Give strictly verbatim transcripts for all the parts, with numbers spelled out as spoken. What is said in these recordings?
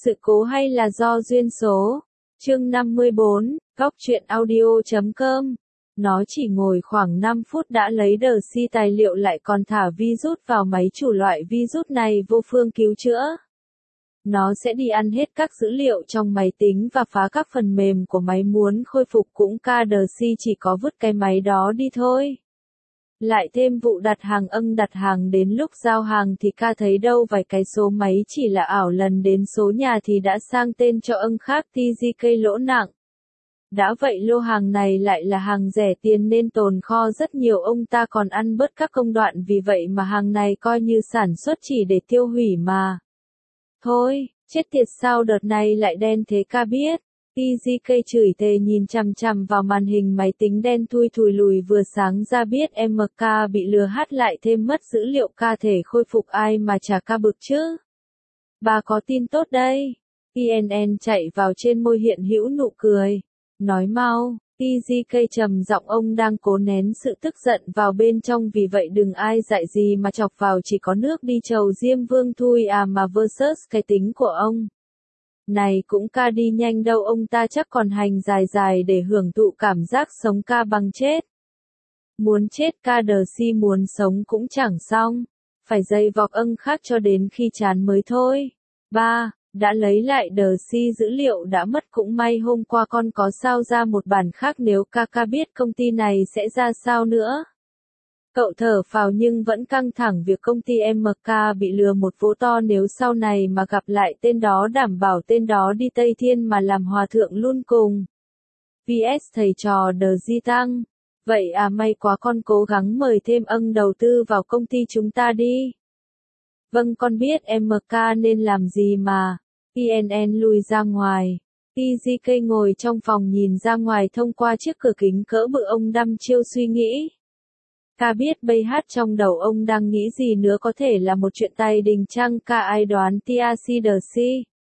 Sự cố hay là do duyên số? Chương năm mươi bốn, góc truyện audio chấm com. Nó chỉ ngồi khoảng năm phút đã lấy đờ si tài liệu lại còn thả virus vào máy chủ loại virus này vô phương cứu chữa. Nó sẽ đi ăn hết các dữ liệu trong máy tính và phá các phần mềm của máy muốn khôi phục cũng ca đờ si chỉ có vứt cái máy đó đi thôi. Lại thêm vụ đặt hàng âng đặt hàng đến lúc giao hàng thì ca thấy đâu vài cái số máy chỉ là ảo lần đến số nhà thì đã sang tên cho âng khác tê giê ca lỗ nặng. Đã vậy lô hàng này lại là hàng rẻ tiền nên tồn kho rất nhiều ông ta còn ăn bớt các công đoạn vì vậy mà hàng này coi như sản xuất chỉ để tiêu hủy mà. Thôi, chết tiệt sao đợt này lại đen thế ca biết. tê giê ca chửi thề nhìn chằm chằm vào màn hình máy tính đen thui thùi lùi vừa sáng ra biết em ca bị lừa hát lại thêm mất dữ liệu ca thể khôi phục ai mà chả ca bực chứ. Bà có tin tốt đây. tê en en chạy vào trên môi hiện hữu nụ cười. Nói mau, tê giê ca trầm giọng ông đang cố nén sự tức giận vào bên trong vì vậy đừng ai dạy gì mà chọc vào chỉ có nước đi chầu Diêm Vương thui à mà versus cái tính của ông. Này cũng ca đi nhanh đâu ông ta chắc còn hành dài dài để hưởng thụ cảm giác sống ca bằng chết. Muốn chết ca đờ si muốn sống cũng chẳng xong. Phải dây vọc âng khác cho đến khi chán mới thôi. ba. Đã lấy lại đờ si dữ liệu đã mất cũng may hôm qua con có sao ra một bản khác nếu ca ca biết công ty này sẽ ra sao nữa. Cậu thở phào nhưng vẫn căng thẳng việc công ty em ca bị lừa một vố to nếu sau này mà gặp lại tên đó đảm bảo tên đó đi Tây Thiên mà làm hòa thượng luôn cùng. vê ét thầy trò đờ di tăng. Vậy à may quá con cố gắng mời thêm âng đầu tư vào công ty chúng ta đi. Vâng con biết em ca nên làm gì mà. tê en en lùi ra ngoài. tê giê ca ngồi trong phòng nhìn ra ngoài thông qua chiếc cửa kính cỡ bự ông đăm chiêu suy nghĩ. Ca biết bây hát trong đầu ông đang nghĩ gì nữa có thể là một chuyện tay đình chăng ca ai đoán tê xê đờ si.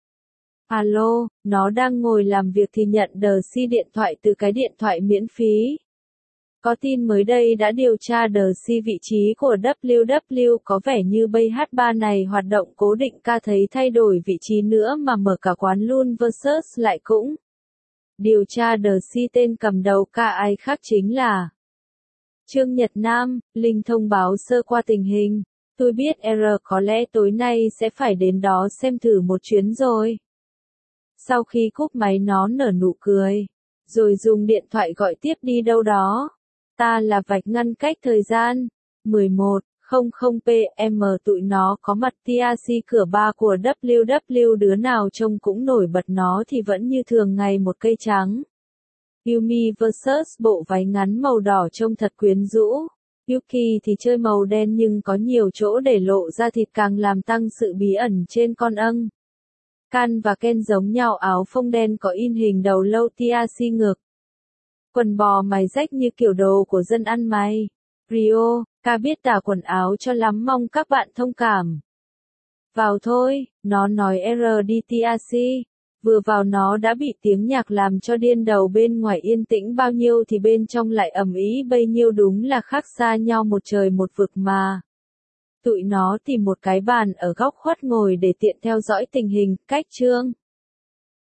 Alo, nó đang ngồi làm việc thì nhận đờ si điện thoại từ cái điện thoại miễn phí. Có tin mới đây đã điều tra đờ si vị trí của vê kép vê có vẻ như bây hát ba này hoạt động cố định ca thấy thay đổi vị trí nữa mà mở cả quán luôn versus lại cũng. Điều tra đờ si tên cầm đầu ca ai khác chính là Trương Nhật Nam, Linh thông báo sơ qua tình hình. Tôi biết R có lẽ tối nay sẽ phải đến đó xem thử một chuyến rồi. Sau khi cúp máy nó nở nụ cười. Rồi dùng điện thoại gọi tiếp đi đâu đó. Ta là vạch ngăn cách thời gian. mười một không không pê em tụi nó có mặt tê xê cửa ba của vê kép vê đứa nào trông cũng nổi bật nó thì vẫn như thường ngày một cây trắng. Yumi versus bộ váy ngắn màu đỏ trông thật quyến rũ. Yuki thì chơi màu đen nhưng có nhiều chỗ để lộ ra thịt càng làm tăng sự bí ẩn trên con âng. Can và Ken giống nhau áo phông đen có in hình đầu lâu tê xê ngược. Quần bò mày rách như kiểu đồ của dân ăn mày. Rio, ca biết tả quần áo cho lắm mong các bạn thông cảm. Vào thôi, nó nói R đi tê xê. Vừa vào nó đã bị tiếng nhạc làm cho điên đầu bên ngoài yên tĩnh bao nhiêu thì bên trong lại ầm ĩ bấy nhiêu đúng là khác xa nhau một trời một vực mà. Tụi nó tìm một cái bàn ở góc khuất ngồi để tiện theo dõi tình hình, cách chương.